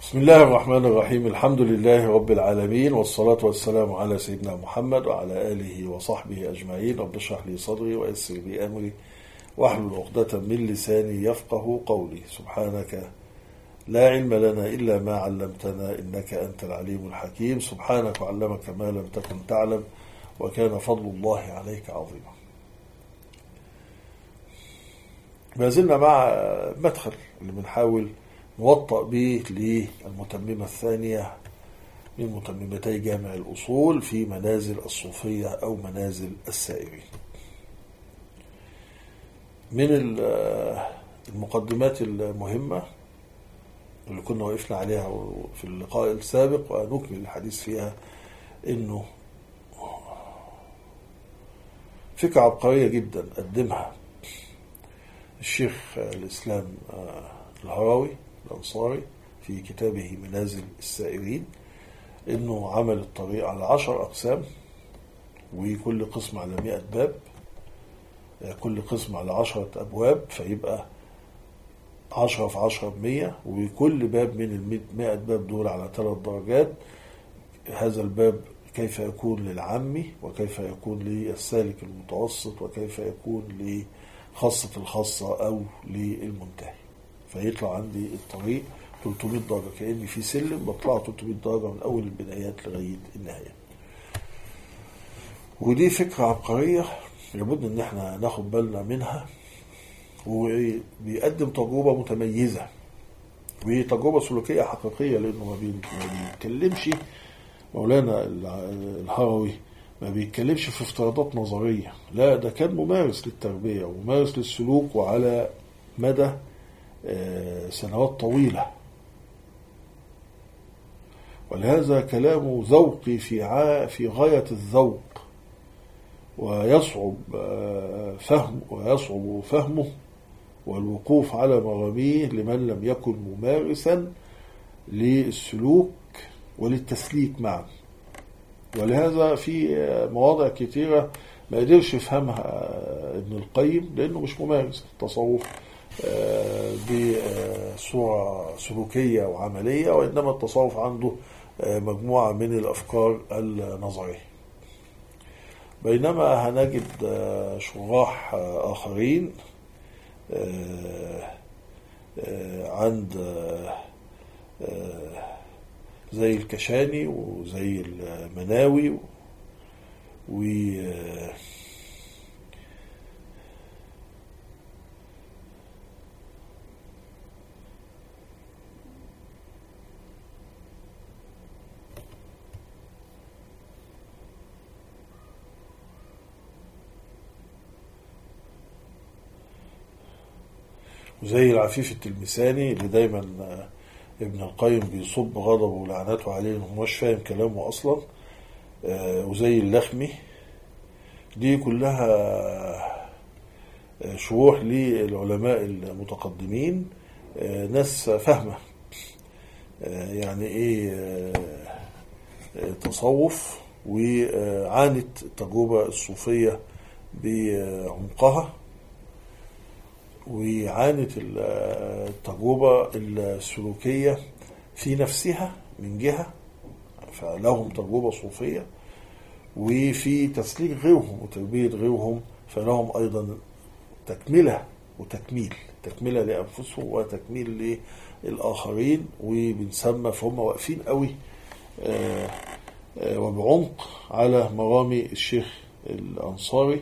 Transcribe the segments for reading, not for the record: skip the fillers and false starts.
بسم الله الرحمن الرحيم. الحمد لله رب العالمين، والصلاة والسلام على سيدنا محمد وعلى آله وصحبه أجمعين. رب اشرح لي صدري ويسر لي أمري واحلل عقدة من لساني يفقه قولي. سبحانك لا علم لنا إلا ما علمتنا إنك أنت العليم الحكيم. سبحانك وعلمك ما لم تكن تعلم وكان فضل الله عليك عظيما. ما زلنا مع مدخل اللي بنحاول نوطأ به للمتممة الثانية من متممتي جامع الأصول في منازل الصوفية أو منازل السائرين. من المقدمات المهمة اللي كنا وقفنا عليها في اللقاء السابق ونكمل الحديث فيها إنه فكرة عبقرية جدا قدمها الشيخ الإسلام الهروي الأنصاري في كتابه منازل السائرين، إنه عمل الطريق على 10 أقسام، وكل قسم على 100 باب، كل قسم على 10 أبواب، فيبقى 10 في 10 ب100، وكل باب من 100 باب دول على 3 درجات. هذا الباب كيف يكون للعامي، وكيف يكون للسالك المتوسط، وكيف يكون لخاصة الخاصة أو للمنتهي. فيطلع عندي الطريق 300 درجة، كأني في سلم بطلع 300 درجة من أول البدايات لغاية النهاية. ودي فكرة عبقرية لابد ان احنا ناخد بالنا منها، وبيقدم تجربة متميزة وتجربة سلوكية حقيقية، لأنه ما بيتكلمش مولانا الهروي، ما بيتكلمش في افتراضات نظرية، لا، ده كان ممارس للتربية وممارس للسلوك، وعلى مدى سنوات طويلة. ولهذا كلامه ذوقي في غاية الذوق، ويصعب فهمه والوقوف على مراميه لمن لم يكن ممارسا للسلوك وللتسليك معا. ولهذا في مواضع كثيرة ما قدرش يفهمها ابن القيم، لأنه مش ممارس التصوف بصورة سلوكية وعملية، وإنما التصوف عنده مجموعة من الأفكار النظرية. بينما هنجد شراح آخرين عند زي الكشاني وزي المناوي وزي العفيف التلمساني اللي دايما ابن القيم بيصب غضبه ولعناته عليه انه مش فاهم كلامه اصلا، وزي اللخمي. دي كلها شروح للعلماء المتقدمين، ناس فاهمة يعني ايه تصوف، وعانت التجربة الصوفية بعمقها، وعانت التجربة السلوكية في نفسها من جهة، فلهم تجربة صوفية، وفي تسليك غيرهم وتربية غيرهم فلهم أيضا تكملة تكملة لأنفسهم وتكميل للآخرين. وبنسمى فهم واقفين قوي وبعمق على مرامي الشيخ الأنصاري،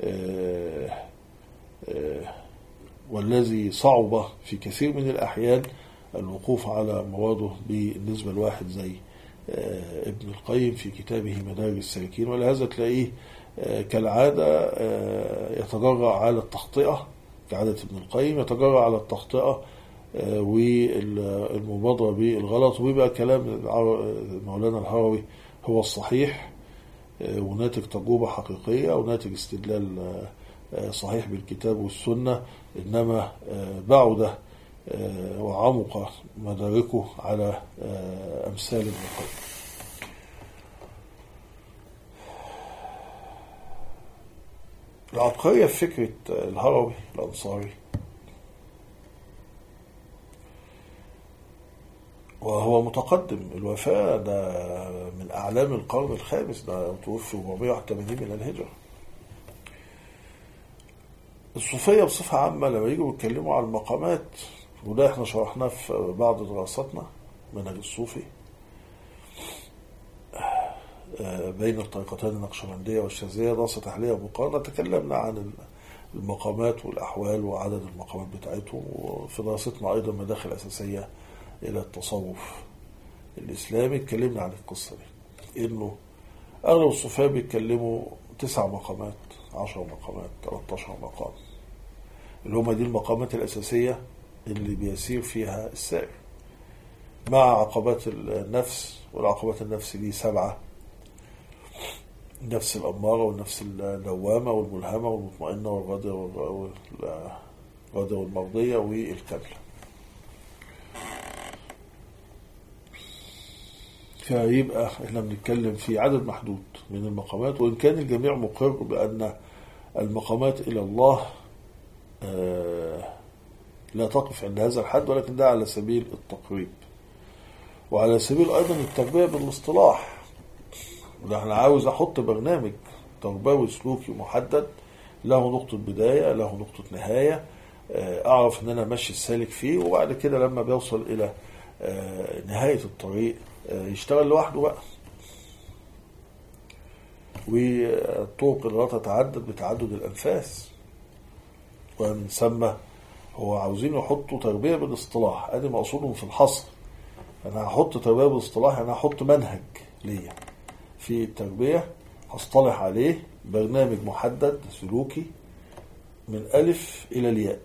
والذي صعب في كثير من الأحيان الوقوف على مراده بالنسبة لواحد زي ابن القيم في كتابه مدارج السالكين. ولهذا تلاقيه كالعادة يتجرأ على التخطئة، كعادة ابن القيم يتجرأ على التخطئة والمبادرة بالغلط، ويبقى كلام مولانا الهروي هو الصحيح، وناتج تجربة حقيقية وناتج استدلال صحيح بالكتاب والسنة، إنما بعد وعمق مداركه على أمثال ابن القيم. العبقرية في فكرة الهروي الأنصاري وهو متقدم. الوفاة ده من أعلام القرن الخامس، ده توفي 481 من الهجرة. الصوفية بصفة عامة لما يجوا يتكلموا على المقامات، وده احنا شرحناه في بعض دراساتنا منهج الصوفي بين الطريقتين النقشبندية والشاذلية، دراسة تحلية ومقارنة، تكلمنا عن المقامات والأحوال وعدد المقامات بتاعتهم، وفي دراستنا أيضا مداخل أساسية إلى التصوف الإسلامي اتكلمنا عن القصة دي، إنه أغلب الصوفية بيتكلموا 9 مقامات، 10 مقامات، 13 مقام، اللي هما دي المقامات الأساسية اللي بيسير فيها السائر، مع عقبات النفس. والعقبات النفس دي 7: النفس الأمارة والنفس اللوامة والملهمة والمطمئنة والراضية والمرضية والكاملة. فيبقى احنا بنتكلم في عدد محدود من المقامات، وإن كان الجميع مقر بأن المقامات إلى الله لا تقف عند هذا الحد، ولكن ده على سبيل التقريب، وعلى سبيل أيضا التربية بالاصطلاح. انا عاوز أحط برنامج تربوي سلوكي محدد، له نقطة بداية، له نقطة نهاية، أعرف أن أنا ماشي السالك فيه، وبعد كده لما بيوصل إلى نهاية الطريق يشتغل لوحده بقى. والطرق اللي تتعدد بتعدد الأنفاس، ومن ثم هو عاوزين يحطوا تربية بالاصطلاح. أدي مقصودهم في الحصر. أنا هحط تربية بالاصطلاح، أنا هحط منهج ليا في التربية، هصطلح عليه برنامج محدد سلوكي من ألف إلى الياء.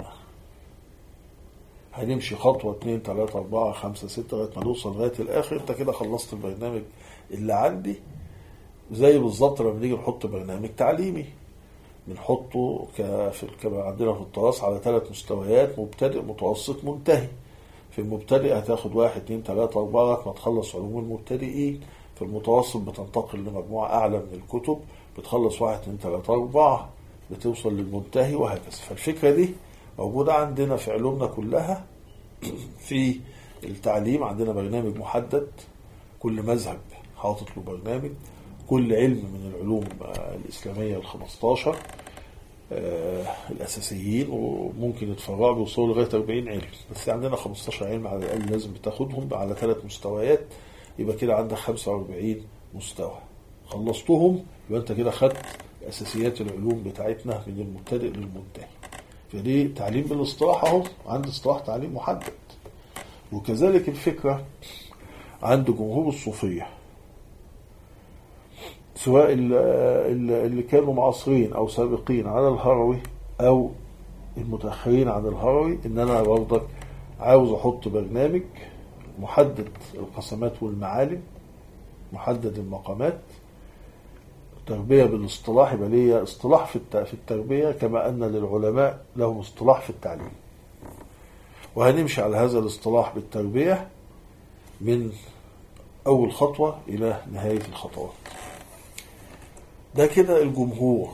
هنمشي خطوة 2 3 4 5 6 لغاية ما نوصل لغاية الآخر. أنت كده خلصت البرنامج اللي عندي. زي بالظبط لما نيجي نحط برنامج تعليمي، بنحطه كما عندنا في التراث على 3 مستويات: مبتدئ، متوسط، منتهي. في المبتدئ هتاخد 1 2 3 4 ما تخلص علوم المبتدئين. في المتوسط بتنتقل لمجموعة أعلى من الكتب، بتخلص 1 2 3 4 بتوصل للمنتهي، وهكذا. فالفكرة دي موجودة عندنا في علومنا كلها. في التعليم عندنا برنامج محدد، كل مذهب حاطط له برنامج، كل علم من العلوم الإسلامية 15 الأساسيين، وممكن يتفرعوا بيوصلوا لغاية 40 علم، بس عندنا 15 علم على الأقل لازم بتاخدهم على 3 مستويات. يبقى كده عندك 45 مستوى خلصتهم، يبقى أنت كده خدت أساسيات العلوم بتاعتنا من المبتدئ للمنتهي. فدي تعليم بالاصطلاح اهو، عند اصطلاح تعليم محدد. وكذلك الفكرة عند جمهور الصوفية، سواء اللي كانوا معاصرين أو سابقين على الهروي أو المتأخرين عن الهروي، إن أنا برضك عاوز أحط برنامج محدد القسمات والمعالم، محدد المقامات، تربية بالاصطلاح. يبقى ليه اصطلاح في التربية، كما أن للعلماء لهم اصطلاح في التعليم، وهنمشي على هذا الاصطلاح بالتربية من أول خطوة إلى نهاية الخطوات. ده كده الجمهور.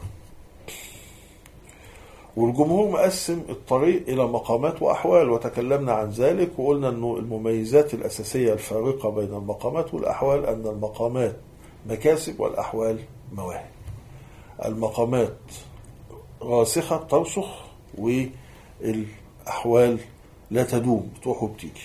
والجمهور مقسم الطريق إلى مقامات وأحوال، وتكلمنا عن ذلك وقلنا أنه المميزات الأساسية الفارقة بين المقامات والأحوال أن المقامات مكاسب والأحوال مواهب. المقامات راسخة ترسخ، والأحوال لا تدوم، بتروح وبتيجي.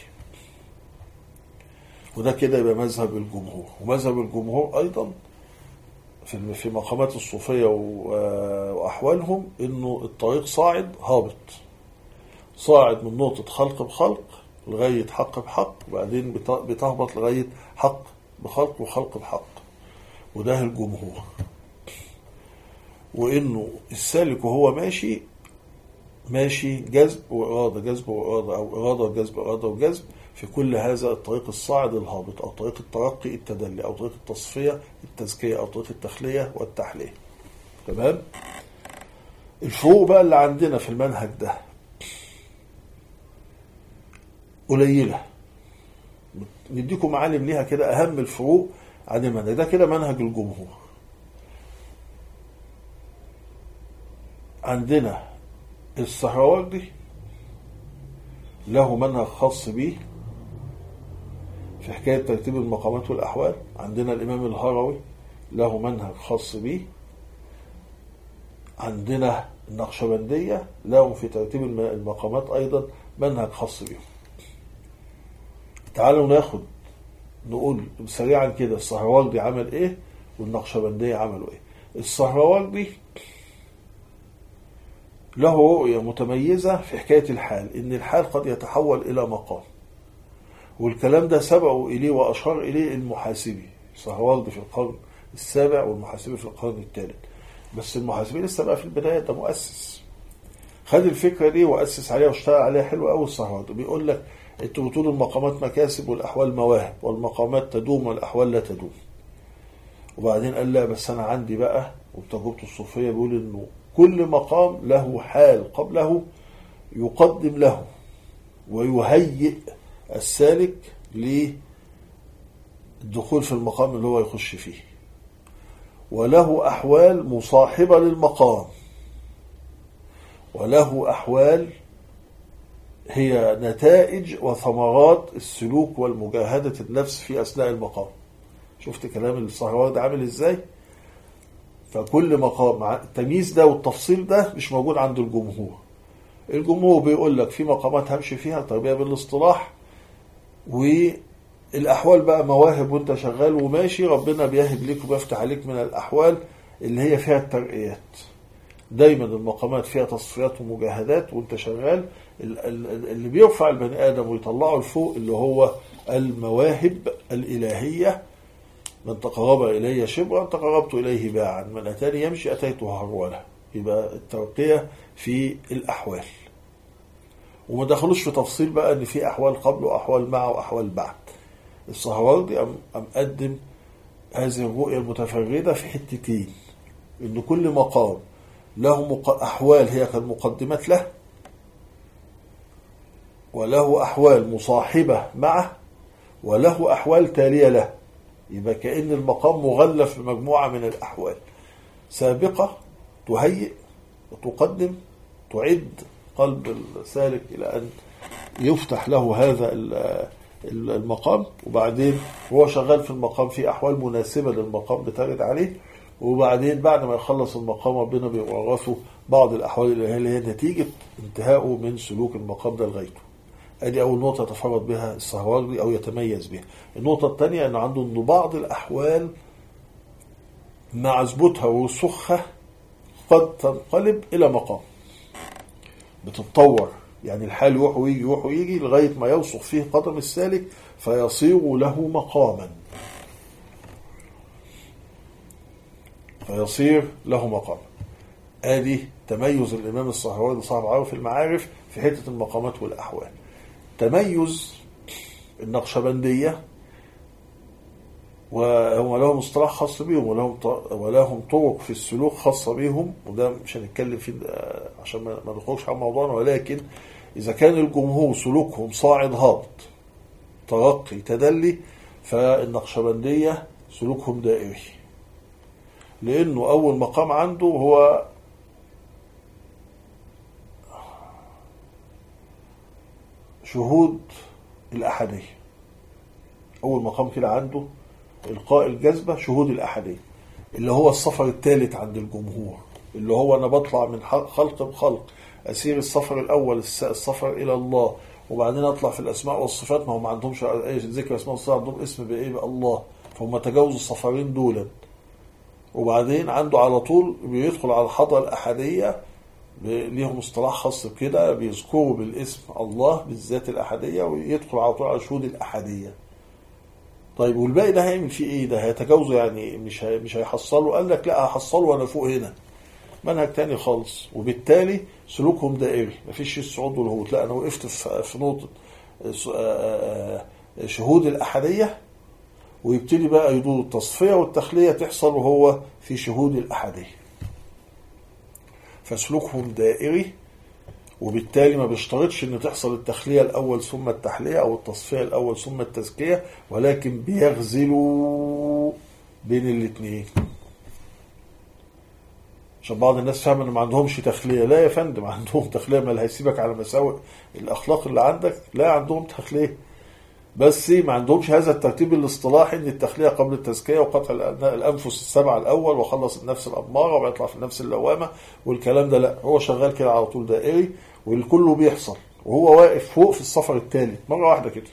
وده كده يبقى مذهب الجمهور. ومذهب الجمهور أيضا في مقامات الصوفية وأحوالهم إنه الطريق صاعد هابط، صاعد من نقطة خلق بخلق لغاية حق بحق، وبعدين بتهبط لغاية حق بخلق وخلق بحق. وده الجمهور. وإنه السالك وهو ماشي جذب وإرادة، جذب وإرادة، أو إرادة وجذب، إرادة وجذب، في كل هذا الطريق الصاعد الهابط، أو طريق الترقي التدلي، أو طريق التصفية التزكية، أو طريق التخلية والتحلية. تمام؟ الفروق بقى اللي عندنا في المنهج ده قليلة، نديكم معالم ليها كده أهم الفروق عن المنهج ده. كده منهج الجمهور. عندنا السهروردي له منهج خاص به في حكاية ترتيب المقامات والأحوال. عندنا الإمام الهروي له منهج خاص به، عندنا النقشبندية لهم في ترتيب المقامات أيضا منهج خاص بهم. تعالوا نقول سريعا كده السهروردي عمل إيه والنقشبندية عملوا إيه. السهروردي له رؤية متميزة في حكاية الحال، إن الحال قد يتحول إلى مقام، والكلام ده سبقوا إليه وأشار إليه المحاسبي. السهروردي في القرن السابع والمحاسبي في القرن الثالث، بس المحاسبي لسه بقى في البداية، ده مؤسس خد الفكرة دي وأسس عليها واشتغل عليها حلو قوي. السهروردي بيقول لك انتوا بتقولوا المقامات مكاسب والأحوال مواهب، والمقامات تدوم والأحوال لا تدوم. وبعدين قال لا، بس أنا عندي بقى، وبتجربته الصوفية بيقول إنه كل مقام له حال قبله يقدم له ويهيئ السالك للدخول في المقام اللي هو يخش فيه، وله أحوال مصاحبة للمقام، وله أحوال هي نتائج وثمرات السلوك والمجاهدة النفس في أثناء المقام. شفت كلام السهروردي عامل إزاي؟ فكل مقام مع التمييز ده والتفصيل ده مش موجود عند الجمهور. الجمهور بيقول لك في مقامات همشي فيها تربية بالاصطلاح، والأحوال بقى مواهب وانت شغال وماشي، ربنا بيهب ليك وبيفتح عليك من الأحوال اللي هي فيها الترقيات. دايما المقامات فيها تصفيات ومجاهدات وانت شغال، اللي بيرفع البني آدم ويطلعه لفوق اللي هو المواهب الإلهية. من تقرب إلي شبرا تقربت إليه باعا، من أتاني يمشي أتيته هرولا. يبقى الترقية في الأحوال، وما دخلوش في تفصيل بقى ان في أحوال قبل وأحوال مع وأحوال بعد. السهروردي قدم هذه الرؤية المتفردة في حتتين، ان كل مقام له أحوال هي كالمقدمات له، وله أحوال مصاحبة معه، وله أحوال تالية له. يبقى كأن المقام مغلف بمجموعة من الأحوال سابقة تهيئ وتقدم تعد قلب السالك إلى أن يفتح له هذا المقام. وبعدين هو شغال في المقام في أحوال مناسبة للمقام بترد عليه، وبعدين بعد ما يخلص المقام ربنا بيورثه بعض الأحوال اللي هي نتيجة انتهائه من سلوك المقام ده لغايته. ادي اول نقطه يتفرد بها السهروردي او يتميز بها. النقطه الثانيه انه عنده انه بعض الاحوال مع ثبوتها ورسوخها قد تنقلب الى مقام، بتتطور. يعني الحال يروح ويجي لغايه ما يوصف فيه قدم السالك فيصير له مقاما، ادي تميز الامام السهروردي صاحب عارف المعارف في حته المقامات والاحوال. تميز النقشبندية، وهم لهم اصطلاح خاص بهم ولهم طرق في السلوك خاصة بهم، وده مش هنتكلم فيه عشان ما نخرجش عن موضوعنا. ولكن إذا كان الجمهور سلوكهم صاعد هابط ترقي تدلي، فالنقشبندية سلوكهم دائري، لأنه أول مقام عنده هو شهود الأحدية. أول مقام كده عنده إلقاء الجذبة شهود الأحدية، اللي هو السفر الثالث عند الجمهور، اللي هو أنا بطلع من خلق بخلق، أسير السفر الأول السفر إلى الله، وبعدين أطلع في الأسماء والصفات. ما هم ما عندهمش ذكر أسماء والصفات، عندهم اسم بإيه؟ بالله، فهم تجاوزوا السفرين دولا. وبعدين عنده على طول بيدخل على الحضرة الأحدية، ليهم اصطلاح خاص بكده، بيذكروا بالاسم الله بالذات الأحدية، ويدخل على طول على شهود الأحدية. طيب والباقي ده هيعمل فيه ايه؟ ده هيتجاوزه يعني مش هيحصله. قال لك لا، هحصله وانا فوق هنا، منهج تاني خالص. وبالتالي سلوكهم دائري، مفيش الصعود والهبوط. لا، انا وقفت في نقطة شهود الأحدية، ويبتدي بقى يدور التصفية والتخلية تحصل وهو في شهود الأحدية. فسلوكهم دائري، وبالتالي ما بيشترطش ان تحصل التخلية الاول ثم التحلية او التصفية الاول ثم التزكية، ولكن بيغزلوا بين الاثنين. عشان بعض الناس فاهم ان ما عندهمش تخلية. لا يا فندم، عندهم تخلية. ما اللي هيسيبك على مساوئ الاخلاق اللي عندك؟ لا، عندهم تخلية. بس ما عندهمش هذا الترتيب الاصطلاحي ان التخلية قبل التزكية وقطع الأنفس السبعة الأول وخلص النفس الأمارة ويطلع في النفس اللوامة والكلام ده. لا، هو شغال كده على طول دائري والكل بيحصل وهو واقف فوق في الصفر الثالث مرة واحدة كده.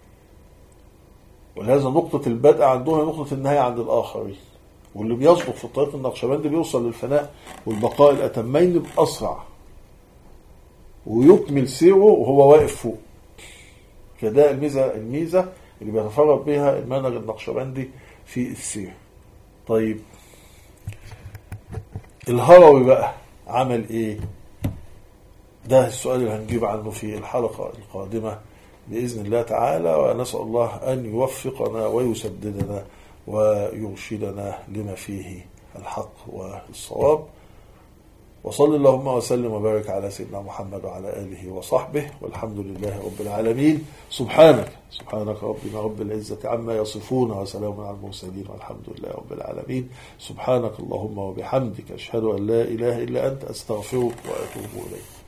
ولهذا نقطة البدء عندهم نقطة النهاية عند الآخرين. واللي بيصدق في الطريق النقشبندي بيوصل للفناء والبقاء الأتمين بأسرع ويكمل سيره وهو واقف فوق. فده الميزة اللي بيتفرد بها المنهج النقشبندي في السير. طيب الهروي بقى عمل ايه؟ ده السؤال اللي هنجيب عنه في الحلقة القادمة بإذن الله تعالى، ونسأل الله أن يوفقنا ويسددنا ويرشدنا لما فيه الحق والصواب. وصلى اللهم وسلم وبارك على سيدنا محمد وعلى آله وصحبه، والحمد لله رب العالمين. سبحانك ربنا رب العزة عما يصفون، وسلام على المرسلين، والحمد لله رب العالمين. سبحانك اللهم وبحمدك، أشهد أن لا إله إلا أنت، أستغفرك وأتوب إليك.